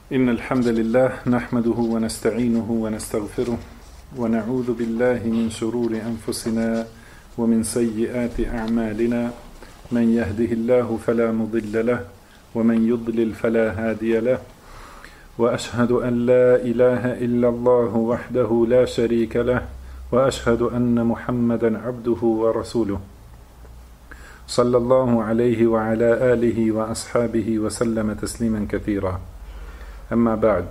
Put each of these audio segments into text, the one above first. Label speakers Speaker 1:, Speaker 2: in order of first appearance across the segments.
Speaker 1: إن الحمد لله نحمده ونستعينه ونستغفره ونعوذ بالله من شرور أنفسنا ومن سيئات أعمالنا من يهده الله فلا مضل له ومن يضلل فلا هادي له وأشهد أن لا إله إلا الله وحده لا شريك له وأشهد أن محمدا عبده ورسوله صلى الله عليه وعلى آله وأصحابه وسلم تسليما كثيرا أما بعد.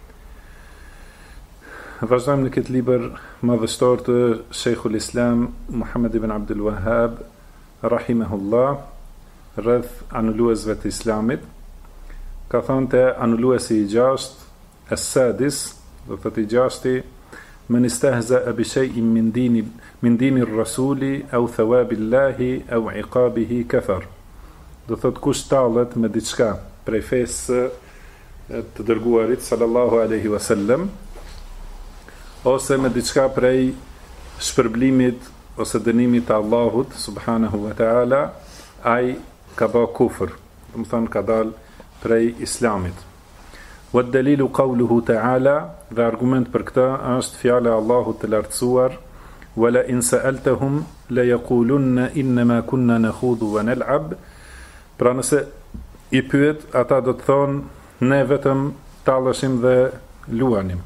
Speaker 1: Vazhdojmë në këtë libër madhështor të Sheikhul Islam Muhammad ibn Abdul Wahhab rahimahullah rreth anulluesve të Islamit. Ka thënë te anulluesi i gjashtë, as-sadis, do të thotë i gjashti, men istahza bi shay'in min dini ar-rasuli aw thawabillahi aw iqabihi kafar. Do thotë kush tallet me diçka prej fesë të dërguarit sallallahu alaihi wasallam ose me diçka prej shpërblimit ose dënimit të Allahut subhanahu wa taala, ai ka bë kufër, do të thonë ka dal prej islamit. Wa dalilu qawluhu ta'ala, dhe argument për këtë është fjala e Allahut të lartësuar, wala in sa'altahum la yaqulunna inma kunna nakhudhu wa nal'ab. Pra nëse i pyet, ata do të thonë ne vetëm talleshim dhe luanim.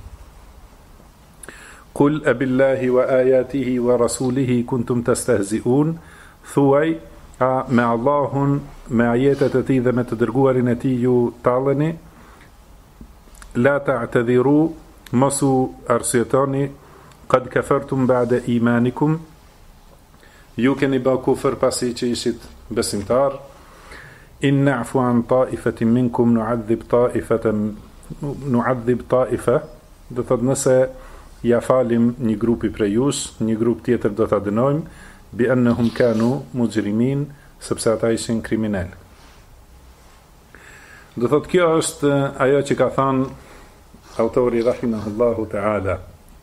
Speaker 1: Qul abillahi wa ayatihi wa rasulihi kuntum tastahzi'un, thuaj, a me Allahun, me ajetet e tij dhe me të dërguarin e tij ju talleni, la ta'tadhiru, mosu arsyetoni, qad kafartum ba'da imanikum, ju keni bë kufër pasi që ishit besimtar. In na'fu an ta'ifatin minkum nu'adhib ta'ifa, do thotë nëse ja falim një grupi prej jush, një grup tjetër do ta dënojmë, bi annahum kanu mujrimin, sepse ata ishin kriminal. Do thotë kjo është ajo që ka thënë autori rahimahullahu ta'ala.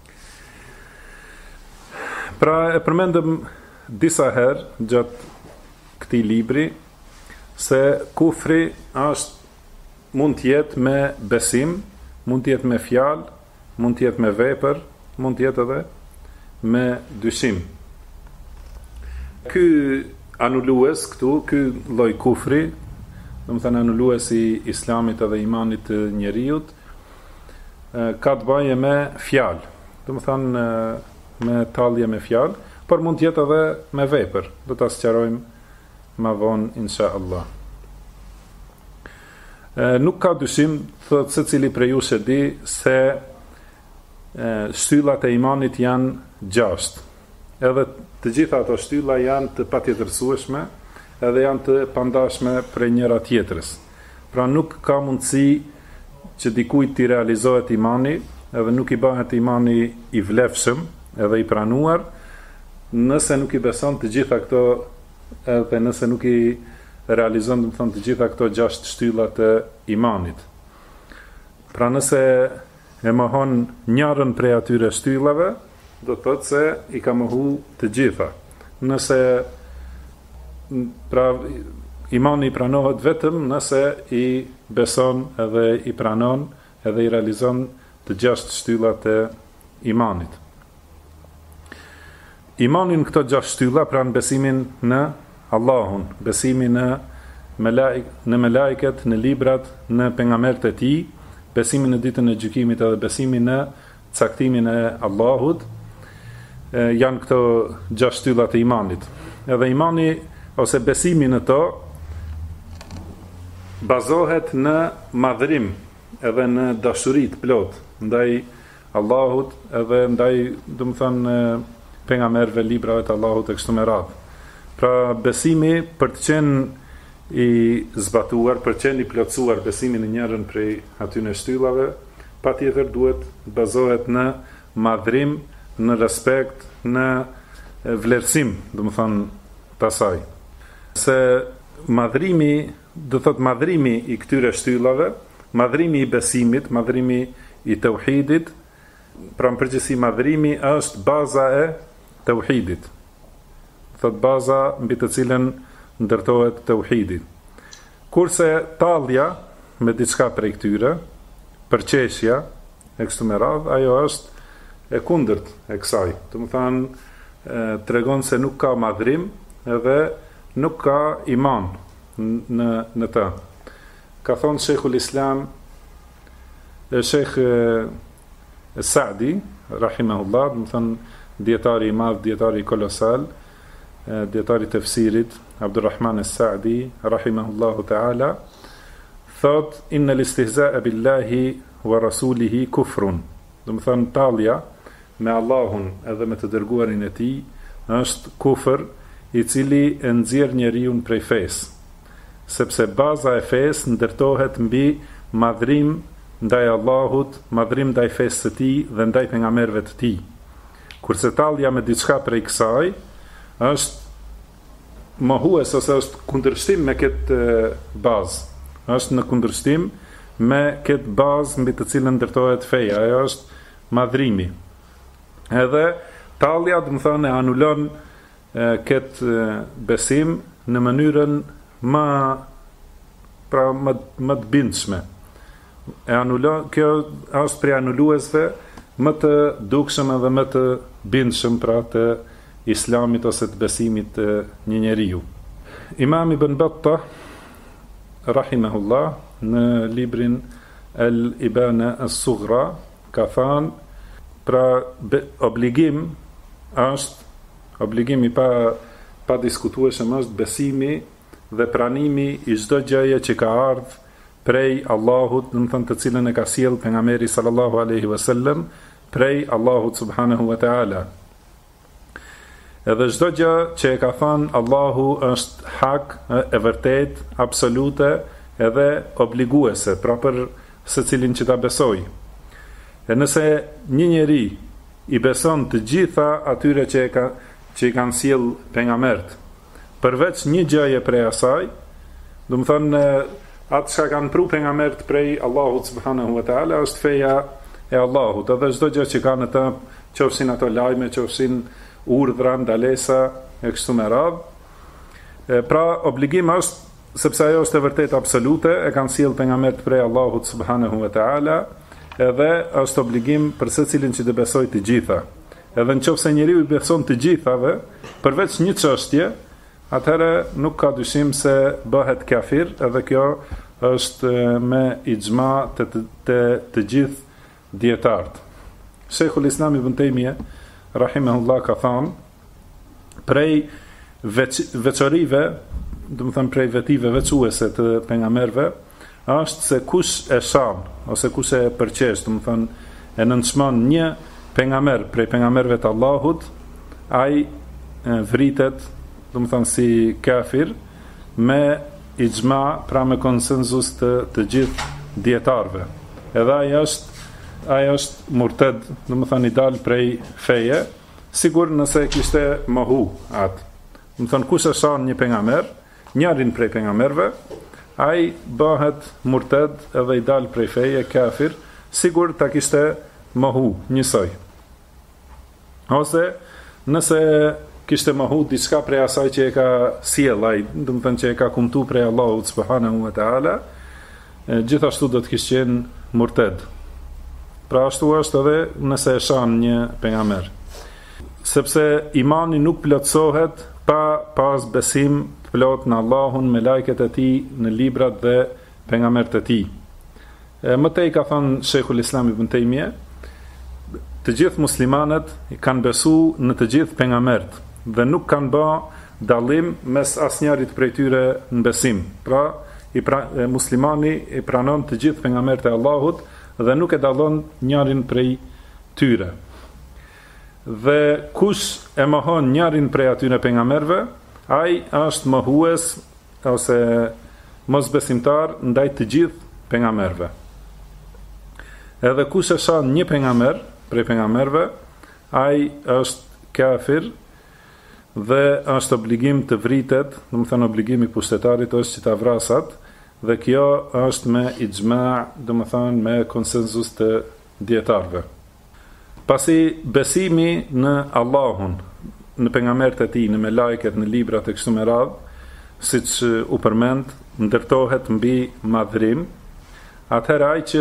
Speaker 1: Pra e përmendëm disa herë gjatë këtij libri se kufri është mund të jetë me besim, mund të jetë me fjalë, mund të jetë me vepër, mund të jetë edhe me dyshim. Ky anullues këtu, ky lloj kufri, do të thënë anulluesi i islamit edhe imanit të njeriut, ka të bëjë me fjalë, do të thënë me tallje me fjalë, por mund të jetë edhe me vepër. Do ta sqarojmë ma vonë inshallah. Nuk ka dyshim, thot secili prej jush e di se shtyllat e imanit janë 6. Edhe të gjitha ato shtylla janë të patjetërsueshme, edhe janë të pandashme prej njëra tjetrës. Pra nuk ka mundësi që dikujt t'i realizohet imani, edhe nuk i bëhet imani i vlefshëm, edhe i pranuar, nëse nuk i beson të gjitha këto, edhe nëse nuk i realizon, do të thonë, të gjitha këto 6 shtylla të imanit. Pra nëse e mohon njërën prej atyre shtyllave, do të thotë se i ka mohu të gjitha. Nëse pra imani i pranohet vetëm nëse i beson edhe i pranon edhe i realizon të 6 shtyllat e imanit. Imanin këto 6 shtylla, pra në besimin në Allahun, besimin në melaiket, në librat, në pejgamberët e tij, besimin në ditën e gjykimit edhe besimin në caktimin e Allahut, janë këto 6 shtyllat e imanit. Edhe imani ose besimi në to bazohet në madhrim edhe në dashuri të plot ndaj Allahut edhe ndaj, do të thënë, pejgamberëve, librave të Allahut e kështu me radhë. Pra besimi për të qenë i zbatuar, për të qenë i plotësuar besimin në njërën prej atyre shtyllave, patjetër duhet bazohet në madhrim, në respekt, në vlerësim, do të thonë pasaj. Se madhrimi, do thotë madhrimi i këtyre shtyllave, madhrimi i besimit, madhrimi i tauhidit, pra në përgjithësi madhrimi është baza e tauhidit. Thot baza mbi të cilën ndërtohet tauhidi. Kurse tallja me diçka prej këtyre, përqeshja e kështu me radhë, ajo është e kundërt e kësaj. Do të thonë tregon se nuk ka madhrim edhe nuk ka iman në të. Ka thonë Sheikhul Islam Sheikh Sa'di rahimahullah, do të thonë dietari i madh, dietari kolosal, dietari i tefsirit Abdurrahman As-Sa'di rahimahullahu ta'ala, thot inna l-istihza'a billahi wa rasulihi kufrun. Do të thonë tallja me Allahun edhe me të dërguarin e tij është kufër i cili e nxjerr njeriu prej fesë, sepse baza e fesë ndërtohet mbi madhrim ndaj Allahut, madhrim ndaj fesë së tij dhe ndaj pejgamberëve të tij. Kurse tallja me diçka prej kësaj është mohues ose është kundërshtim me këtë bazë. Është në kundërshtim me këtë bazë mbi të cilën ndërtohet feja, ajo është madhrimi. Edhe tallja, do të thonë, e anulon këtë besim në mënyrën më të bindshme. E anulon, kjo është prej anuluesve më të dukshëm edhe më të bindshëm pra të islamit ose të besimit të një njeriu. Imam Ibn Battah rahimahullah në librin Al-Ibana As-Sughra ka thënë pra obligimi pa diskutueshëm është besimi dhe pranimi i çdo gjëje që ka ardhur prej Allahut, do të thonë të cilën e ka sjell pejgamberi sallallahu alaihi wasallam prej Allahut subhanahu wa taala. Edhe çdo gjë që e ka thënë Allahu është hak, e vërtet, absolute edhe obliguese, pra për secilin që ta besoj. E nëse një njeri i beson të gjitha atyre që i kanë sjell pejgambert, përveç një gjëje prej asaj, do të thonë atë që kanë pru pejgambert prej Allahut subhanahu wa taala është feja e Allahut, edhe çdo gjë që ka në të, qofshin ato lajme, qofshin urdhra, ndalesa e kështu me radhë. Pra obligim është, sepse ajo është e vërtet absolute, e kanë sjell pejgambert prej Allahut subhanahu wa taala, edhe është obligim për secilin që të besoj të gjitha. Edhe nëse njeriu i beson të gjithave, përveç një çështje, atëherë nuk ka dyshim se bëhet kafir, edhe kjo është me ixhma të gjithë dietarët. Sheikhul Islam Ibn Taymiyah rahimahullah ka thënë prej veçorive, do të thënë prej vetive veçuese të pejgamberëve, është se kush e shan ose kush e përqesh, do të thënë e nënçmon një pejgamber prej pejgamberëve të Allahut, ai vritet, do të thënë si kafir me ixhma, pra me konsenzus të gjithë dietarëve. Edhe ai është murted, do të thënë i dal prej feje, sigur nëse kishte mohu atë. Do të thënë kush e shan një pejgamber, njërin prej pejgamberëve, ai bëhet murted edhe i dal prej feje, kafir, sigur ta kishte mohu njësoj. Ose nëse kishte mohu diçka prej asaj që e ka sjell ai, do të thënë që e ka kumtu prej Allahut subhanahu wa taala, gjithashtu do të kishte qenë murted. Pra ashtu është edhe nëse e shan një pejgamber. Sepse imani nuk plotësohet pa pas besim të plot në Allahun, me lajket e tij, në librat dhe pejgambert e tij. Më tej ka thënë Sheikhul Islam Ibn Taymiyah, të gjithë muslimanët kanë besu në të gjithë pejgambert dhe nuk kanë bë dallim mes asnjërit prej tyre në besim. Pra, muslimani i pranon të gjithë pejgambert e Allahut dhe nuk e dallon njërin prej tyre. Dhe kush e mohon njërin prej atyre pejgamberëve, ai është mohues ose mosbesimtar ndaj të gjithë pejgamberëve. Edhe kush e shan një pejgamber prej pejgamberëve, ai është kafir dhe është obligim të vritet, do të thënë obligimi i pushtetarit është që ta vrasat, dhe kjo është me ixhma, do të thënë me konsenzus të dietarëve. Pasi besimi në Allahun, në pejgamberët e tij, në melajket, në librat e kështu me radhë, siç u përmend, ndërtohet mbi madhrim, atëherë ai që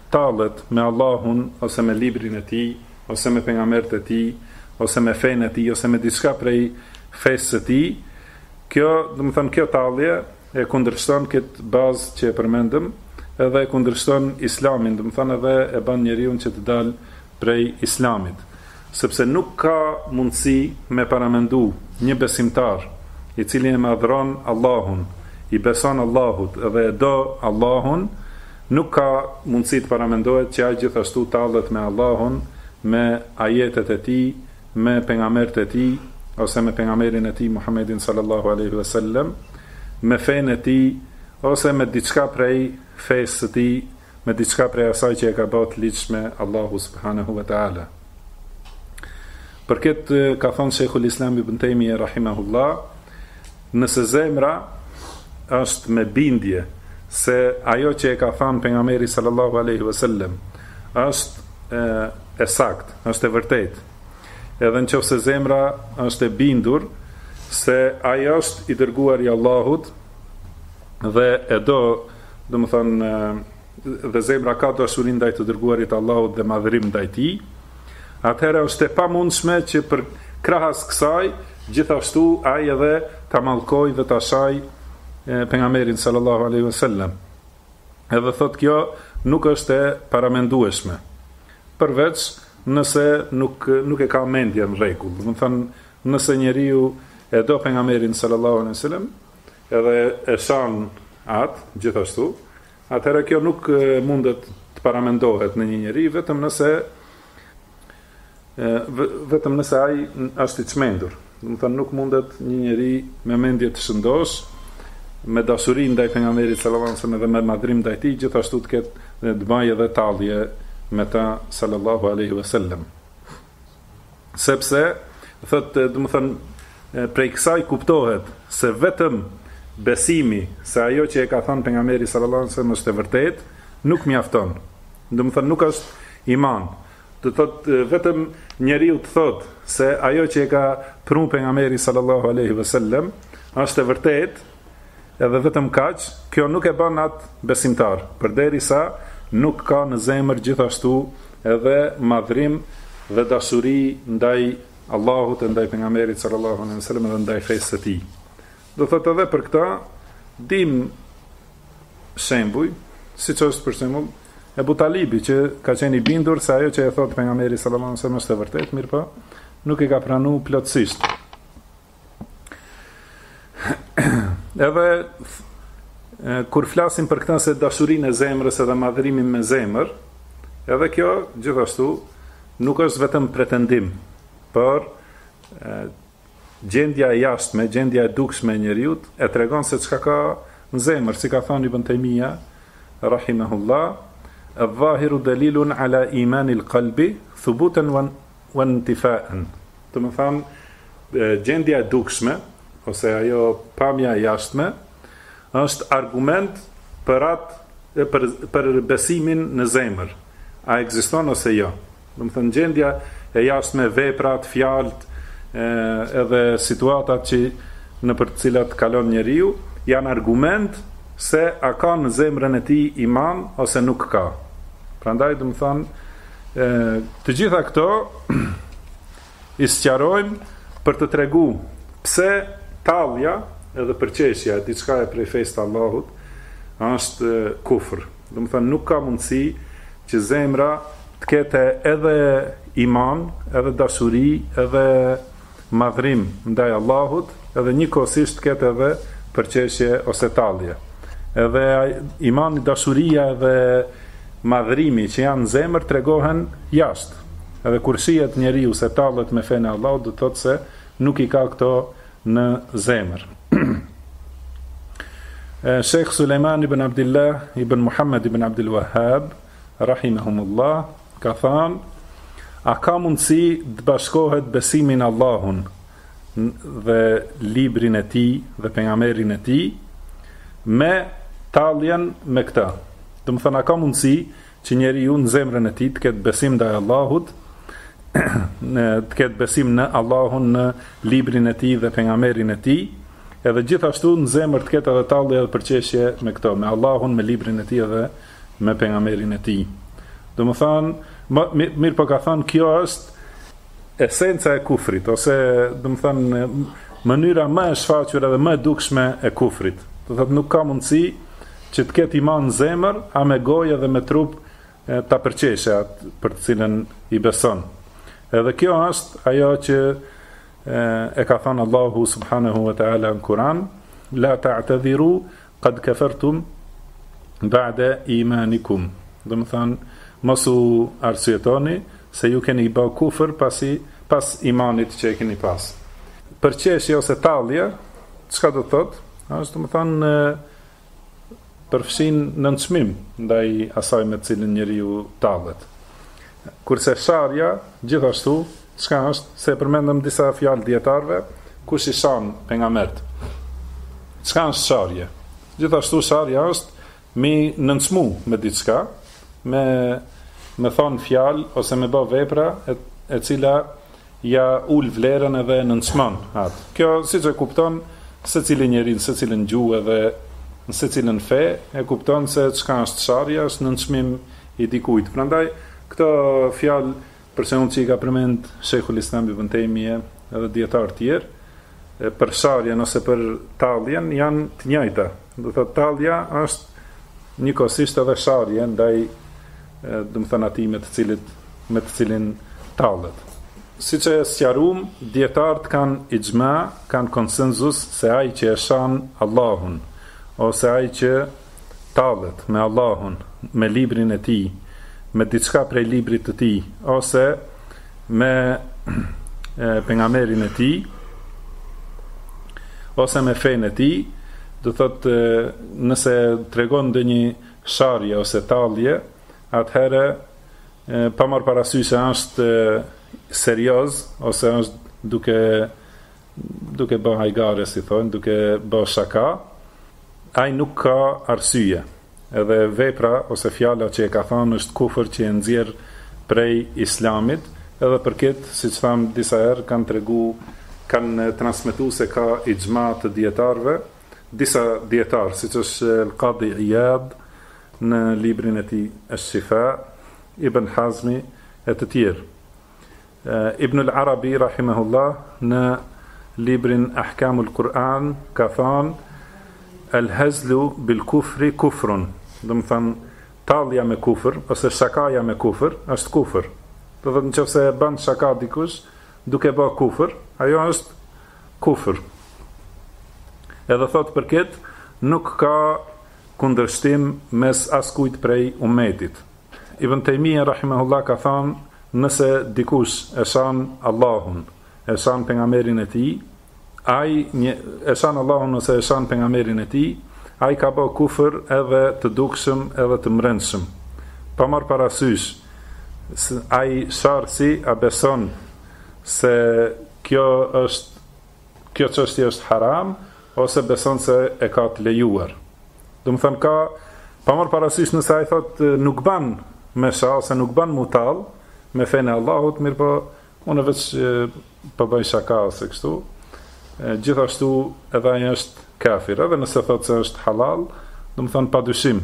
Speaker 1: tallet me Allahun, ose me librin e tij, ose me pejgamberët e tij, ose me fenë e tij, ose me diçka prej fesë së tij, kjo, do të thonë, kjo tallje e kundërshton këtë bazë që e përmendëm, edhe e kundërshton islamin, do të thonë edhe e bën njeriu që të dalë prej islamit. Sepse nuk ka mundësi me paramendu një besimtar i cili e madhron Allahun, i beson Allahut edhe e do Allahun, nuk ka mundësi të paramendohet që ai gjithashtu tallet me Allahun, me ajetet e tij, me pejgamberët e tij, ose me pejgamberin e tij Muhammedin sallallahu alaihi wasallam, me fenë e tij, ose me diçka prej fesë së tij, me diçka prej asaj që e ka bërë të ligjshme Allahu subhanahu wa taala. Për këtë ka thënë Sheikhul Islam Ibn Taymiyah rahimahullah, nëse zemra është me bindje se ajo që e ka thënë pejgamberi sallallahu alaihi wasallam është e saktë, është e vërtetë, edhe nëse zemra është e bindur se ai është i dërguar i Allahut dhe e do të thonë, dhe zemra ka dashuri ndaj të dërguarit Allahut dhe madhërim ndaj tij, atëherë është e pamundshme që për krahas kësaj gjithashtu ai edhe ta mallkojë dhe ta shaj pejgamberin sallallahu alaihi wasallam. Edhe thot kjo nuk është e paramendueshme, përveç nëse nuk e ka mendjen në rregull. Do të thonë, nëse njeriu e do pejgamberin sallallahu alaihi wasallam edhe e shan atë gjithashtu, atëherë kjo nuk mundet të paramendohet në një njeri vetëm nëse ai është i çmendur. Do të thonë, nuk mundet një njeri me mendje të shëndosh, me dashuri ndaj pejgamberit sallallahu alaihi wasallam dhe me madhrim ndaj tij, gjithashtu të ketë të bëjë edhe tallje me ta sallallahu alaihi wasallam. Sepse thotë, do të thonë, prej kësaj kuptohet se vetëm besimi se ajo që e ka thënë pejgamberi sallallahu alaihi wasallam është e vërtetë, nuk mjafton. Do të thonë, nuk është iman. Do thotë, vetëm njeriu të thotë se ajo që e ka pranuar pejgamberi sallallahu alaihi wasallam është e vërtetë, edhe vetëm kaq, kjo nuk e bën atë besimtar, përderisa nuk ka në zemër gjithashtu edhe madhrim dhe dashuri ndaj Allahut e ndaj pejgamberit sallallahu alaihi wasallam dhe ndaj fesë së tij. Do thotë, edhe për këtë dim shembuj, siç është për shembull Ebu Talibi, që ka qenë i bindur se ajo që e thotë pejgamberi sallallahu alaihi wasallam është e vërtetë, mirëpo nuk e ka pranuar plotësisht. Edhe kur flasim për këtë se dashurinë e zemrës edhe madhrimin me zemër, edhe kjo gjithashtu nuk është vetëm pretendim, por gjendja e jashtme, gjendja e dukshme e njeriut e tregon se çka ka në zemër, si ka thënë Ibn Taymiyah rahimahullah, adh-dhahiru dalilun ala imani al-qalbi thubutan wa intifa'an. Do të thonë, gjendja e dukshme ose ajo pamja e jashtme është argument për besimin në zemër. A ekziston ose jo? Do të thonë, gjendja e jashtme, veprat, fjalët, edhe situatat që në për të cilat kalon njeriu janë argument se a ka në zemrën e tij iman ose nuk ka. Prandaj do të thonë, të gjitha këto i sqarojmë për të treguar pse tallja edhe përqeshja diçka e prej fesë të Allahut është kufër. Do të thonë, nuk ka mundësi që zemra të ketë edhe iman, edhe dashuri, edhe madhrim ndaj Allahut, edhe njëkohësisht ketë edhe përqeshje ose tallje. Edhe imani, dashuria dhe madhrimi që janë në zemër tregohen jashtë. Edhe kur shihet njeriu se tallet me fenë e Allahut, do të thotë se nuk i ka këto në zemër. Sheikh Sulejman ibn Abdullah ibn Muhammad ibn Abdul Wahhab rahimahumullah ka thënë: a ka mundësi të bashkohet besimin Allahun dhe librin e tij dhe pejgamberin e tij me talljen me këtë? Do të thonë, a ka mundësi që njeriu në zemrën e tij të ketë besim ndaj Allahut, të ketë besim në Allahun, në librin e tij dhe pejgamberin e tij, edhe gjithashtu në zemër të ketë edhe tallje dhe përqeshje me këto, me Allahun, me librin e tij dhe me pejgamberin e tij. Do më thonë, mirë po ka thonë, kjo është esenca e kufrit, ose do më thonë, mënyra më e shfaqur edhe më e dukshme e kufrit. Do thotë nuk ka mundësi që të ketë iman në zemër, a me gojë dhe me trup ta përqeshe atë për të cilën i beson. Edhe kjo është ajo që e ka thënë Allahu subhanahu wa ta'ala në Kur'an, la ta'tadhiru qad kafartum ba'da imanikum. Do të thonë, mos u arsyetoni se ju keni bë kufër pas imanit që e keni pas. Përqeshje ose tallje, çka do të thotë? Është do të thonë përfshin nënçmim ndaj asaj me të cilën njeriu tallet. Kurse sharja, gjithashtu, çka është, se përmendëm disa fjalë dietarëve, kush i shan pejgambert. Çka është sharje? Gjithashtu sharja është mi nënçmu me diçka, me thonë fjalë ose me bë vepra e cila ja ul vlerën edhe nënçmon atë. Kjo siç e kupton secili njeri, secilin gjuhë edhe në secilin fe, e kupton se çka është sharja, është nënçmim i dikujt. Prandaj këto fjalë për shembull që i ka përmend Sheikhul Islam Ibn Taymiyah edhe dietar të tjerë, për sharjen ose për talljen janë të njëjta. Do thotë tallja është njëkohësisht edhe sharje ndaj do të thënë atij me të cilin tallet. Siç e sqaruam, dietarët kanë ixhma, kanë konsenzus se ai që e shan Allahun ose ai që tallet me Allahun, me librin e tij, me diçka prej librit të tij, ose me pejgamberin e tij, ose me fenë e tij, do thotë nëse tregon ndonjë sharje ose tallje, atëherë pa marrë parasysh se është serioz ose është duke bë hajgare, si thonë, duke bë shaka, ai nuk ka arsye. Edhe vepra ose fjala që e ka thënë është kufër që e nxjerr prej islamit, edhe për këtë, siç thamë disa herë, kanë transmetuar se ka ixhma të dietarëve, disa dietar, siç është Al-Qadi Iyad në librin e tij Ash-Shifa, Ibn Hazmi e të tjerë. Ibn al-Arabi rahimahullah në librin Ahkamul Quran ka thënë el-hazlu bil kufri kufrun. Do të thënë tallja me kufër ose shakaja me kufër është kufër. Do të thotë nëse bën shaka dikush duke bë kufër, ajo është kufër. Edhe thotë për këtë nuk ka kundërshtim mes askujt prej ummetit. Ibn Taymiyah rahimahullah ka thënë nëse dikush e shan Allahun, e shan pejgamberin e tij, ai e shan Allahun ose e shan pejgamberin e tij, ai ka bë kufër edhe të dukshëm edhe të mbrëmshëm. Pa marrë parasysh ai sharsi a beson se kjo çështje është haram ose beson se e ka të lejuar. Do të thënë ka pa marrë parasysh nëse ai thotë nuk ban me sha ose nuk ban mutall me fenë e Allahut, mirë po unë veç po bëj shaka ose kështu. Gjithashtu edhe ai është kafir, edhe nëse thotë se është halal, do të thonë padyshim.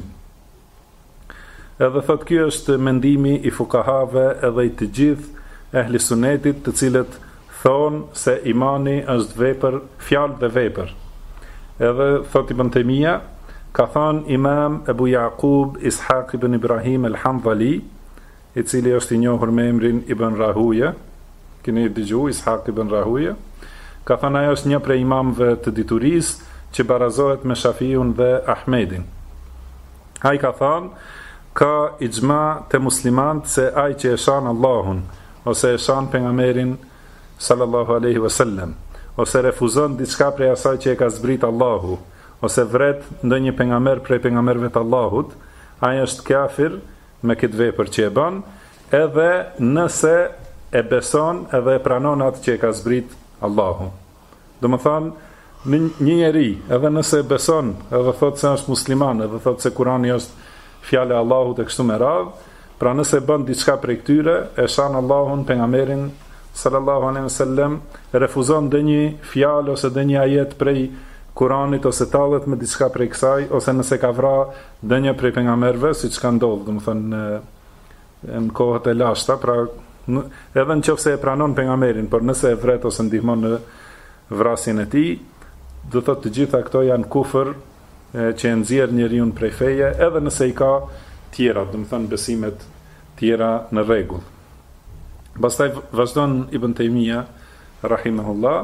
Speaker 1: Edhe thotë ky është mendimi i fukahave edhe i të gjithë ehli sunetit, të cilët thonë se imani është vepër, fjalë dhe vepër. Edhe thotë Ibn Taymiyah, ka thënë Imam Abu Yaqub Ishaq ibn Ibrahim al-Hanbali, i cili është i njohur me emrin Ibn Rahuja, keni dëgjuar Ishaq ibn Rahuja, ka thënë ajo është një prej imamëve të diturisë që barazohet me Shafiun dhe Ahmedin. Ai ka thënë, ka ixhma të muslimanët se ai që e shan Allahun, ose e shan pejgamberin sallallahu alaihi wasallam, ose refuzon diçka prej asaj që e ka zbrit Allahu, ose vret ndonjë pejgamber prej pejgamberëve të Allahut, ai është kafir me këtë vepër që e bën, edhe nëse e beson edhe e pranon atë që e ka zbrit Allahu. Do më thanë, një njeri, edhe nëse beson, edhe thotë se është musliman, edhe thotë se Kurani është fjale Allahut e kështu me radhë, pra nëse bën diçka prej këtyre, e shan Allahun, pejgamberin sallallahu alaihi wasallam, refuzon ndonjë fjalë ose ndonjë ajet prej Kuranit ose tallet me diçka prej kësaj, ose nëse ka vrarë ndonjë prej pejgamberëve, siç ka ndodhur, domethënë në kohët e lashta, pra edhe nëse e pranon pejgamberin, por nëse e vret ose ndihmon në vrasjen e tij, do thotë të gjitha këto janë kufër që e nxjerr njeriu prej feje, edhe nëse i ka tjera, do të thonë besimet tjera në rregull. Pastaj vazhdon Ibn Taymija rahimahullah,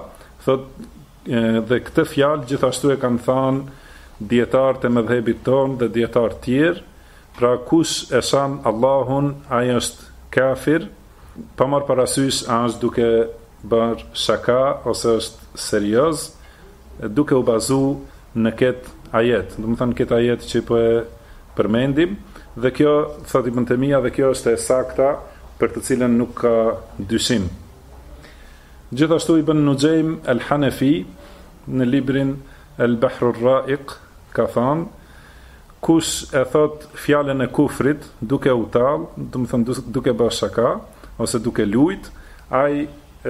Speaker 1: thotë dhe këtë fjalë gjithashtu e kanë thënë dietarët e mëdhëbit ton dhe dietarë tjerë, pra kush e shan Allahun, ai është kafir, pa marrë parasysh a është duke bërë shaka ose është serioz, duke u bazu në këtë ajet, do të thënë këtë ajet që po e përmendim, dhe kjo, thot Ibn Taymija, dhe kjo është e sakta për të cilën nuk ka dyshim. Gjithashtu Ibn Nujejm al-Hanafi në librin Al-Bahr ar-Ra'iq ka thënë, kush e thot fjalën e kufrit duke u tall, do të thënë duke bërë shaka ose duke lujt, ai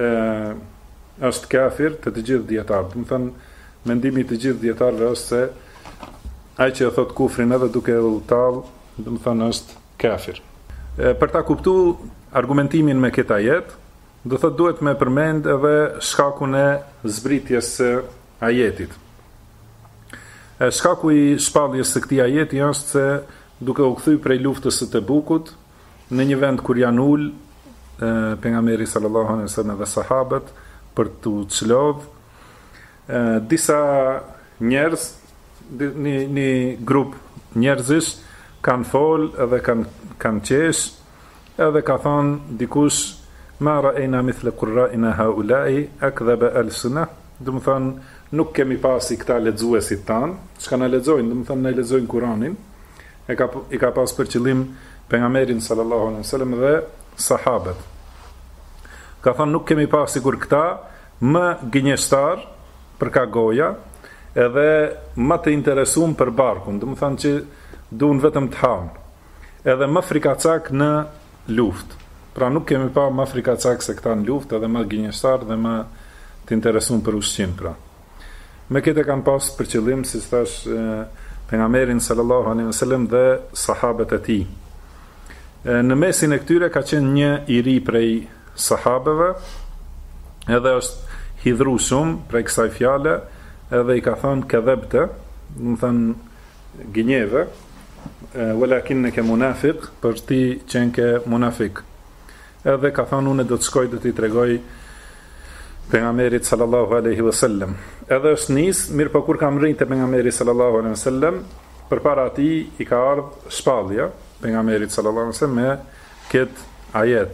Speaker 1: është kafir të gjithë dietarët. Do të thënë mendimi i të gjithë dietarëve është se ai që e thot kufrin edhe duke u tall, do të thënë është kafir. Për ta kuptuar argumentimin me këtë ajet, do thotë duhet me përmend edhe shkakun e zbritjes së ajetit. Shkaku i shpalljes së këtij ajeti është se duke u kthy prej luftës së Tebukut në një vend kur janë ul pejgamberi sallallahu alaihi wasallam dhe sahabët për të çlodh, disa njerëz, një grup njerëzish kanë fol edhe kanë qesh, edhe ka thonë dikush ma ra'ayna mithla qurra'ina haula'i akdhaba al-sunnah, do të thonë nuk kemi pasi këta lexuesit tan, çka na lexojnë, do të thonë na lexojnë Kur'anin, i ka pas për qëllim pejgamberin sallallahu alaihi wasallam dhe sahabët. Ka thonë nuk kemi pas sigur këta më gënjeshtar për ka goja, edhe më të interesuar për barkun, do të thonë që duan vetëm të hanë, edhe më frikacak në luftë. Pra nuk kemi pa më frikacak se këta në luftë, edhe më gënjeshtar dhe më të interesuar për ushqim, pra. Me këtë kanë pas për qëllim, si thash, pejgamberin sallallahu alaihi wasallam dhe sahabët e tij. Në mesin e këtyre ka qenë një i ri prej sahabeve, edhe është hidhru shumë prej kësaj fjale, edhe i ka thënë kadhabta, do të thënë gënjeve, walakinaka munafiq, për ti qenë ke munafik. Edhe ka thënë unë do të shkoj do t'i tregoj pejgamberit sallallahu alaihi wasallam. Edhe është nis, mirë po kur kam rrinë te pejgamberi sallallahu alaihi wasallam, përpara atij i ka ardhur shpallja pejgamberit sallallahu alaihi wasallam me këtë ajet.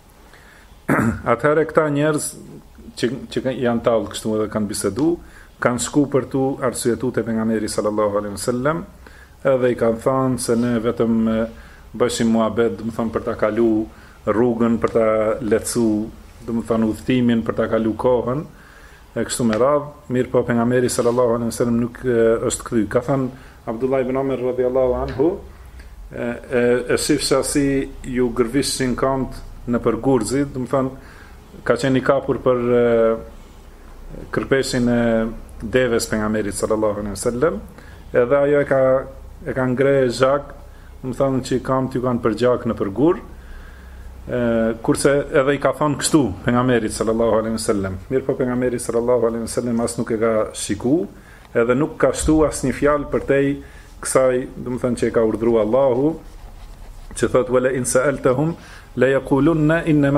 Speaker 1: Atëherë këta njerëz që janë tallë kështu edhe kanë bisedu, kanë shku për tu arsyetu te pejgamberi sallallahu alaihi wasallam, edhe i kanë thënë se ne vetëm bëshim muhabet, do të thonë për ta kalu rrugën, për ta lehtësu, do të thonë udhtimin, për ta kalu kohën, e kështu me radhë, mirë po pejgamberi sallallahu alaihi wasallam nuk është kthy. Ka thënë Abdullah ibn Umar radhiyallahu anhu, e shifsha si ju gërvishin kant në për gurzi, do të thonë ka qenë i kapur për kërpeshin e deves pejgamberit sallallahu alaihi wasallam, edhe ajo e ka ngre zhak, do të thonë që kamt ju kanë për gjak në për gur, kurse edhe i ka thonë kështu pejgamberit sallallahu alaihi wasallam. Mirë po pejgamberi sallallahu alaihi wasallam as nuk e ka shiku, edhe nuk ka shtu as një fjalë përtej kësaj, do të thënë që e ka urdhëruar Allahu, që thotë wala in sa'altahum la yaqulunna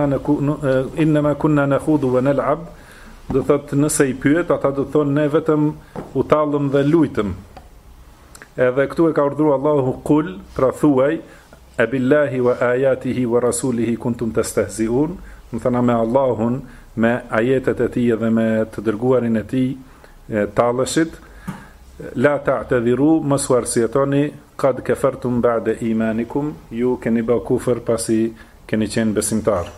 Speaker 1: inma kunna nakhudu wa nal'ab, do thotë nëse i pyet, ata do thonë ne vetëm u tallëm dhe lujtëm. Edhe këtu e ka urdhëruar Allahu kul, pra thuaj e billahi wa ajatihi wa rasulihi kuntum tastehziun, më thëna me Allahun, me ajetet e tij dhe me të dërguarin e tij talleshit, la ta'tadhiru, mos u arsyetoni, qad kafartum ba'da imanikum, ju keni bë kufër pasi keni qenë besimtar.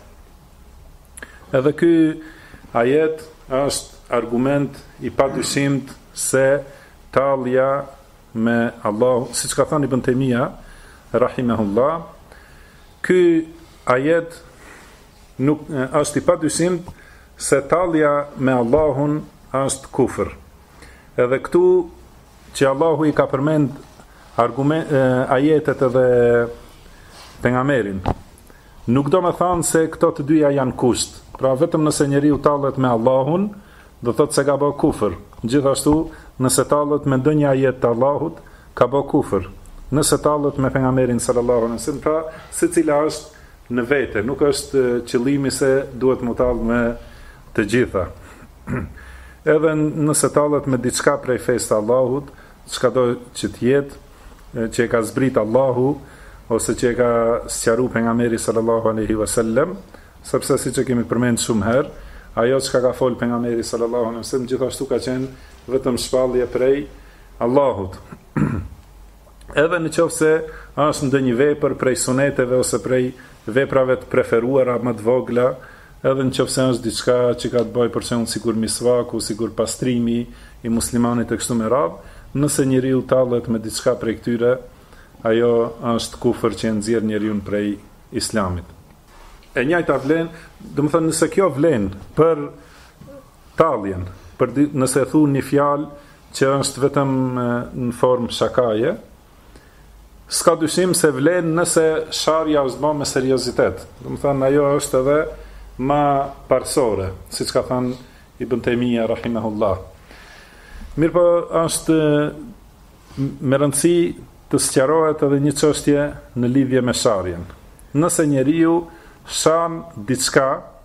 Speaker 1: Edhe ky ajet është argument i padyshimt se tallja me Allah, siç ka thënë Ibn Taymija rahimahullah, ky ajet nuk është i padyshim se tallja me Allahun është kufër. Edhe këtu që Allahu i ka përmend ajetet edhe pejgamberin, Nuk do me thanë se këto të dyja janë kusht. Pra vetëm nëse njeriu tallet me Allahun, do thotë se ka bë kufër. Gjithashtu, nëse tallet me ndonjë ajet të Allahut, ka bë kufër. Nëse tallet me pejgamberin sallallahu alaihi wasallam, pra secila është në vete, nuk është qëllimi se duhet mu tallë me të gjitha. Edhe nëse tallet me diçka prej fesë të Allahut, çka do që të jetë, që e ka zbrit Allahu, ose që e ka sqaruar pejgamberi sallallahu alaihi wasallam, sepse siç e kemi përmendur shumë herë, ajo çka ka fol pejgamberi sallallahu alaihi wasallam gjithashtu ka qenë vetëm shpallje prej Allahut. Edhe në qoftë se është ndonjë vepër prej suneteve ose prej veprave të preferuara më të vogla, edhe në qoftë se është diçka që ka të bëjë për shembull sikur misvaku, sikur pastrimi i muslimanit e kështu me radhë, nëse njeriu tallet me diçka prej këtyre, ajo është kufër që nxjerr njeriu prej islamit. E njëjta vlen, do të thënë nëse kjo vlen për talljen, nëse e thu një fjalë që është vetëm në formë shakaje, s'ka dyshim se vlen nëse sharja është bërë me seriozitet. Do të thënë ajo është edhe ma parsore, siç ka thënë Ibn Taymija rahimahullah. Mirë po është me rëndësi të sqarohet edhe një çështje në lidhje me sharjen. Nëse njeriu shan diçka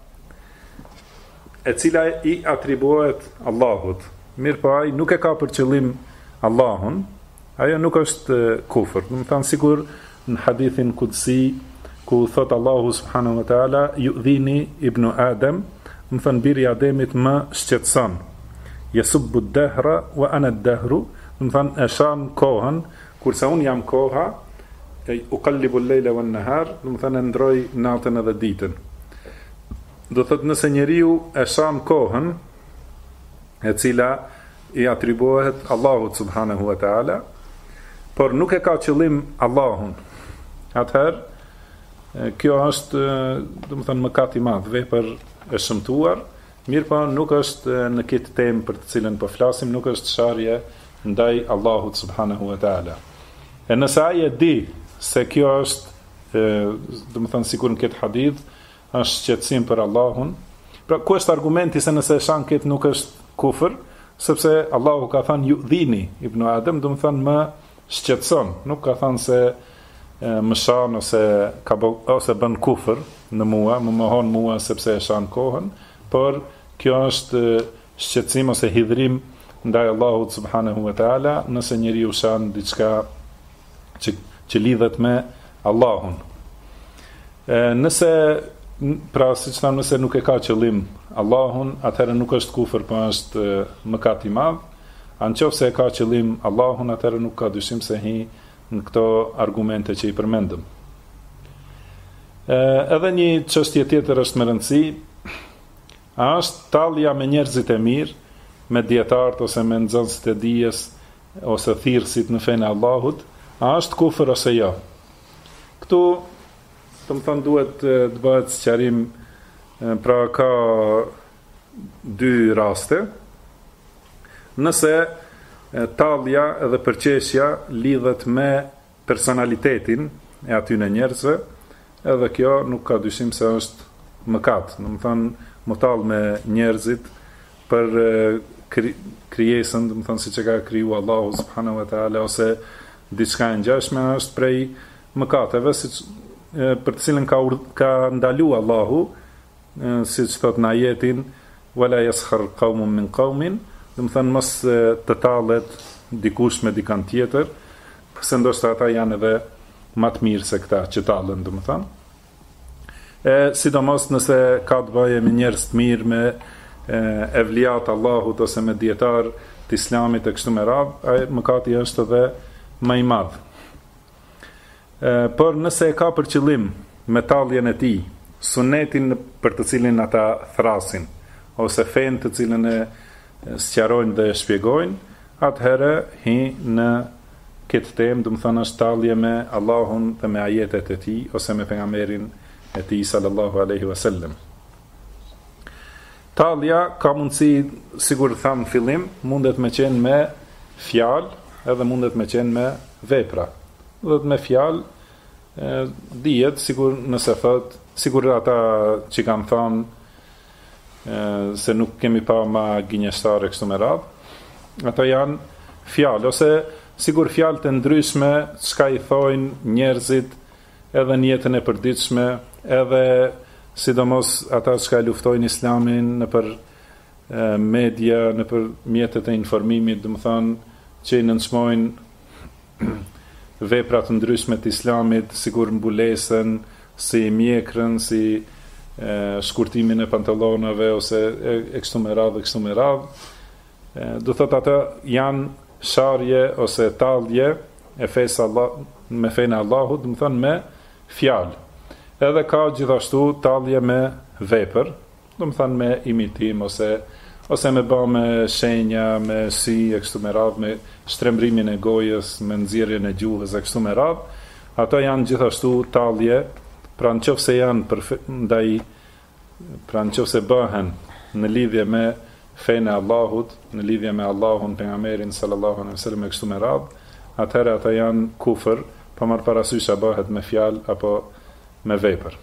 Speaker 1: e cila i atribuohet Allahut, mirë po ai nuk e ka për qëllim Allahun, ajo nuk është kufër. Do të thënë sikur në hadithin kudsi ku thot Allahu subhanahu wa taala yu'dhini ibnu Adam, do të thënë biri i Ademit më shqetëson. Yasubbu ad-dahra wa ana ad-dahru, do të thënë e shan kohën, kurse unë jam koha, u qallibu al-lejla wa an-nahar, do të thënë ndroj natën edhe ditën. Do thotë nëse njeriu e shan kohën e cila i atribuohet Allahut subhanahu wa taala, por nuk e ka qëllim Allahun, atëherë kjo është, do të thënë mëkat i madh, vepër e shëmtuar, mirë po nuk është në këtë temë për të cilën po flasim, nuk është sharje ndaj Allahut subhanahu wa taala. E nëse ai e di se kjo është, do të thënë sikur në këtë hadith, është shqetësim për Allahun, pra ku është argumenti se nëse e shan këtë nuk është kufër, sepse Allahu ka thënë yu'dhini ibnu Adam, do të thënë më shqetëson, nuk ka thënë se më shan ose bën kufër në mua, më mohon mua sepse e shan kohën, por kjo është shqetësim ose hidhrim ndaj Allahut subhanahu wa taala nëse njeriu shan diçka që lidhet me Allahun. Nëse, pra siç thamë, nëse nuk e ka qëllim Allahun, atëherë nuk është kufër, po është mëkat i madh. Nëse e ka qëllim Allahun, atëherë nuk ka dyshim se hi në këto argumente që i përmendëm. Edhe një çështje tjetër është me rëndësi, është tallja me njerëzit e mirë, me dietarët ose me nxënësit e dijes ose thirrësit në fenë e Allahut, a është kufër ose jo? Këtu, të më thënë, duhet të bëhet sqarim, pra ka dy raste. Nëse tallja edhe përqeshja lidhet me personalitetin e atyne njerëzve, edhe kjo nuk ka dyshim se është mëkat. Do të thënë, më tall me njerëzit për krijesën, do të thënë siç e ka kriju Allahu subhanahu wa taala, ose diçka e ngjashme, është prej mëkateve, siç për të cilën ka ndalu Allahu, siç thot në ajetin wala yaskhar qaumun min qaumin, do të thënë mos të tallet dikush me dikant tjetër, pse ndoshta ata janë edhe më të mirë se këta që tallen, do të thënë. Sidomos nëse ka të bëjë me njerëz të mirë, me evliat Allahut ose me dietar të Islamit e kështu me radhë, mëkati është edhe më i madh. Por nëse e ka për qëllim me talljen e tij sunetin për të cilin ata thrasin, ose fen të cilën e sqarojnë dhe shpjegojnë, atëherë hi në këtë temë, do të thënë është tallje me Allahun dhe me ajetet e tij ose me pejgamberin e tij sallallahu alaihi wasallam. Tallja ka mundësi, sigur tham fillim, mundet me qenë me fjalë, edhe mundet me qenë me vepra. Dhe me fjalë dihet sigur nëse thot, sigur ata që kanë thënë se nuk kemi pa ma gënjeshtare kështu me radhë, ata janë fjalë ose sigur fjalë të ndryshme çka i thojnë njerëzit edhe në jetën e përditshme, edhe sidomos ata që luftojnë islamin në për media, në për mjetet e informimit, dhe më thanë që i nënçmojnë veprat ndryshme të islamit, sigur mbulesën, si mjekrën, si shkurtimin e pantallonave ose e kështu me radhë. Do thot ata janë sharje ose tallje e fesë Allah, me fejnë Allahut, dhe më thënë me fjalë. Edhe ka gjithashtu tallje me vepër, dhe më thënë me imitim ose me bë me shenja, me si e kështu me radhë, me shtrembrimin e gojës, me nxjerrjen e gjuhës e kështu me radhë. Ato janë gjithashtu tallje, pra nëse janë nëse bëhen në lidhje me fenë e Allahut, në lidhje me Allahun, pejgamberin sallallahu alaihi wasallam e kështu me radhë, atëherë ata janë kufër, pa marrë parasysh a bëhet me fjalë apo me vepër.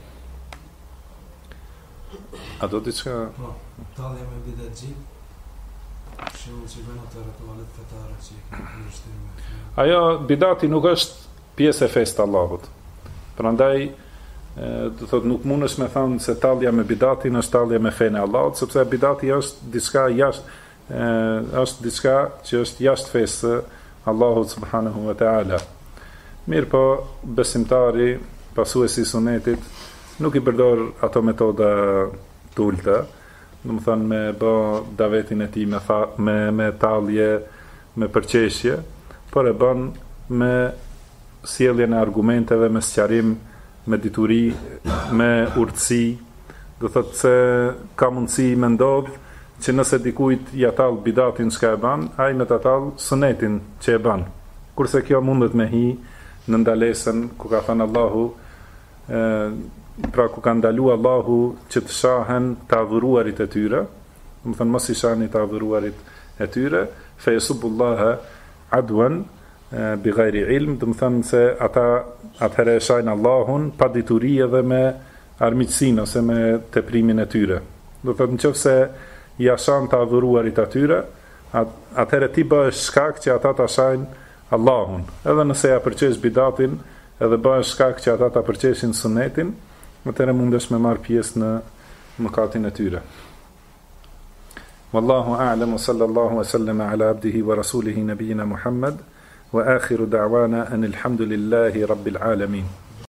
Speaker 1: A do diçka?
Speaker 2: Po, tallja me bidatxhi. Shumë që bën ato ritualet fetare që ndryshtojnë.
Speaker 1: Ajo bidati nuk është pjesë e fesë të Allahut. Prandaj do thot nuk mundesh me thënë se tallja me bidatin është tallja me fenë e Allahut, sepse bidati është diçka është diçka që është jashtë fesë Allahut subhanahu wa taala. Mirë po, besimtari, pasuesi i sunetit, nuk i përdor ato metoda të ulta, do të thënë me bë davetin e tij me tallje, me përqeshje, por e bën me sjelljen e argumenteve, me sqarim, me dituri, me urtësi. Do thotë se ka mundësi me ndodh që nëse dikujt ja tall bidatin çka e bën, ai me ta tall sunetin që e bën. Kurse kjo mundet me hi në ndalesën ku ka thënë Allahu, pra ku ka ndalu Allahu që të shahen të adhuruarit e tyre, do të thënë mos i shahni të adhuruarit e tyre, fe yasubullaha adwan bi ghairi ilm, do të thënë se ata atëherë shajnë Allahun pa dituri edhe me armiqsinë ose me teprimin e tyre. Do të thënë nëse ja shahin të adhuruarit atyre, atëherë ti bëhesh shkak që ata ta shajnë Allahun. Edhe nëse ja përqesh bidatin, edhe bëhesh shkak që ata ta përqeshin sunetin, atëherë mundesh me marr pjesë në mëkatin e tyre. Wallahu a'lam, sallallahu wa sallama ala abdihi wa rasulihi nabiyina Muhammad, wa akhiru da'wana anil hamdulillahi rabbil alamin.